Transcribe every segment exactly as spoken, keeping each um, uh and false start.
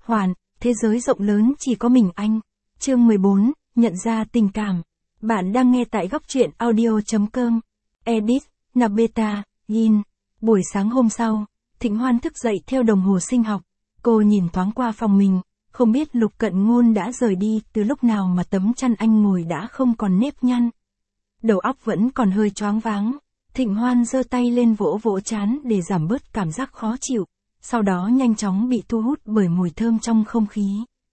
Hoàn, thế giới rộng lớn chỉ có mình anh. Chương mười bốn, nhận ra tình cảm. Bạn đang nghe tại góc truyện audio.com. Edit, Nabeta, Yin. Buổi sáng hôm sau, Thịnh Hoan thức dậy theo đồng hồ sinh học. Cô nhìn thoáng qua phòng mình, không biết Lục Cận Ngôn đã rời đi từ lúc nào mà tấm chăn anh ngồi đã không còn nếp nhăn. Đầu óc vẫn còn hơi choáng váng. Thịnh Hoan giơ tay lên vỗ vỗ trán để giảm bớt cảm giác khó chịu, sau đó nhanh chóng bị thu hút bởi mùi thơm trong không khí.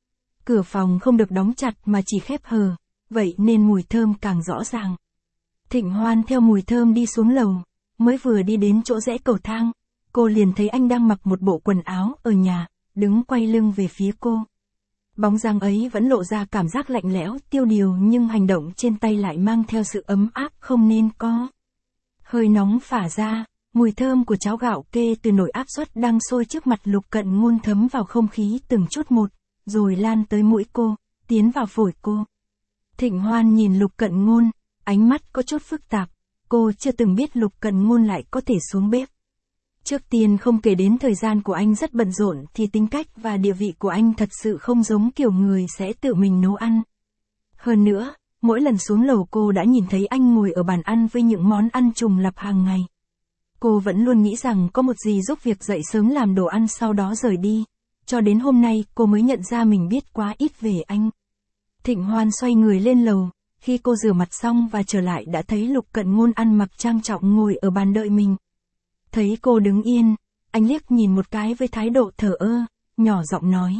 Cửa phòng không được đóng chặt mà chỉ khép hờ, vậy nên mùi thơm càng rõ ràng. Thịnh Hoan theo mùi thơm đi xuống lầu, mới vừa đi đến chỗ rẽ cầu thang, cô liền thấy anh đang mặc một bộ quần áo ở nhà, đứng quay lưng về phía cô. Bóng dáng ấy vẫn lộ ra cảm giác lạnh lẽo, tiêu điều nhưng hành động trên tay lại mang theo sự ấm áp không nên có. Hơi nóng phả ra, mùi thơm của cháo gạo kê từ nồi áp suất đang sôi trước mặt Lục Cận Ngôn thấm vào không khí từng chút một, rồi lan tới mũi cô, tiến vào phổi cô. Thịnh Hoan nhìn Lục Cận Ngôn, ánh mắt có chút phức tạp, cô chưa từng biết Lục Cận Ngôn lại có thể xuống bếp. Trước tiên không kể đến thời gian của anh rất bận rộn thì tính cách và địa vị của anh thật sự không giống kiểu người sẽ tự mình nấu ăn. Hơn nữa, mỗi lần xuống lầu cô đã nhìn thấy anh ngồi ở bàn ăn với những món ăn trùng lặp hàng ngày. Cô vẫn luôn nghĩ rằng có một gì giúp việc dậy sớm làm đồ ăn sau đó rời đi. Cho đến hôm nay cô mới nhận ra mình biết quá ít về anh. Thịnh Hoan xoay người lên lầu, khi cô rửa mặt xong và trở lại đã thấy Lục Cận Ngôn ăn mặc trang trọng ngồi ở bàn đợi mình. Thấy cô đứng yên, anh liếc nhìn một cái với thái độ thờ ơ, nhỏ giọng nói.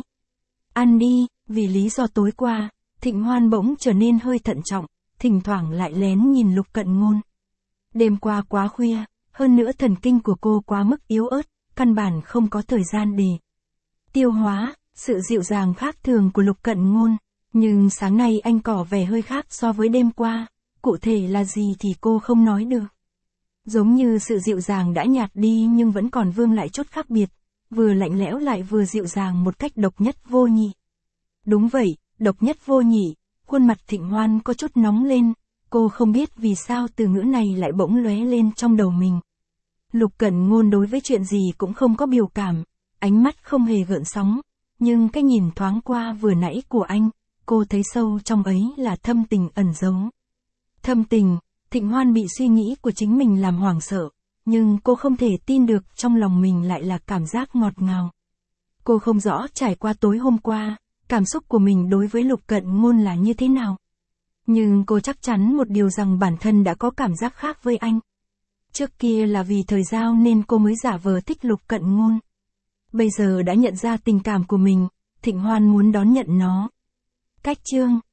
Ăn đi, vì lý do tối qua, Thịnh Hoan bỗng trở nên hơi thận trọng, thỉnh thoảng lại lén nhìn Lục Cận Ngôn. Đêm qua quá khuya, hơn nữa thần kinh của cô quá mức yếu ớt, căn bản không có thời gian để tiêu hóa sự dịu dàng khác thường của Lục Cận Ngôn. Nhưng sáng nay anh có vẻ hơi khác so với đêm qua, cụ thể là gì thì cô không nói được. Giống như sự dịu dàng đã nhạt đi nhưng vẫn còn vương lại chút khác biệt, vừa lạnh lẽo lại vừa dịu dàng một cách độc nhất vô nhị. Đúng vậy, độc nhất vô nhị, khuôn mặt Thịnh Hoan có chút nóng lên, cô không biết vì sao từ ngữ này lại bỗng lóe lên trong đầu mình. Lục Cận Ngôn đối với chuyện gì cũng không có biểu cảm, ánh mắt không hề gợn sóng, nhưng cái nhìn thoáng qua vừa nãy của anh, cô thấy sâu trong ấy là thâm tình ẩn giấu. Thâm tình, Thịnh Hoan bị suy nghĩ của chính mình làm hoảng sợ, nhưng cô không thể tin được trong lòng mình lại là cảm giác ngọt ngào. Cô không rõ trải qua tối hôm qua, cảm xúc của mình đối với Lục Cận Ngôn là như thế nào. Nhưng cô chắc chắn một điều rằng bản thân đã có cảm giác khác với anh. Trước kia là vì thời giao nên cô mới giả vờ thích Lục Cận Ngôn. Bây giờ đã nhận ra tình cảm của mình, Thịnh Hoan muốn đón nhận nó. Cách chương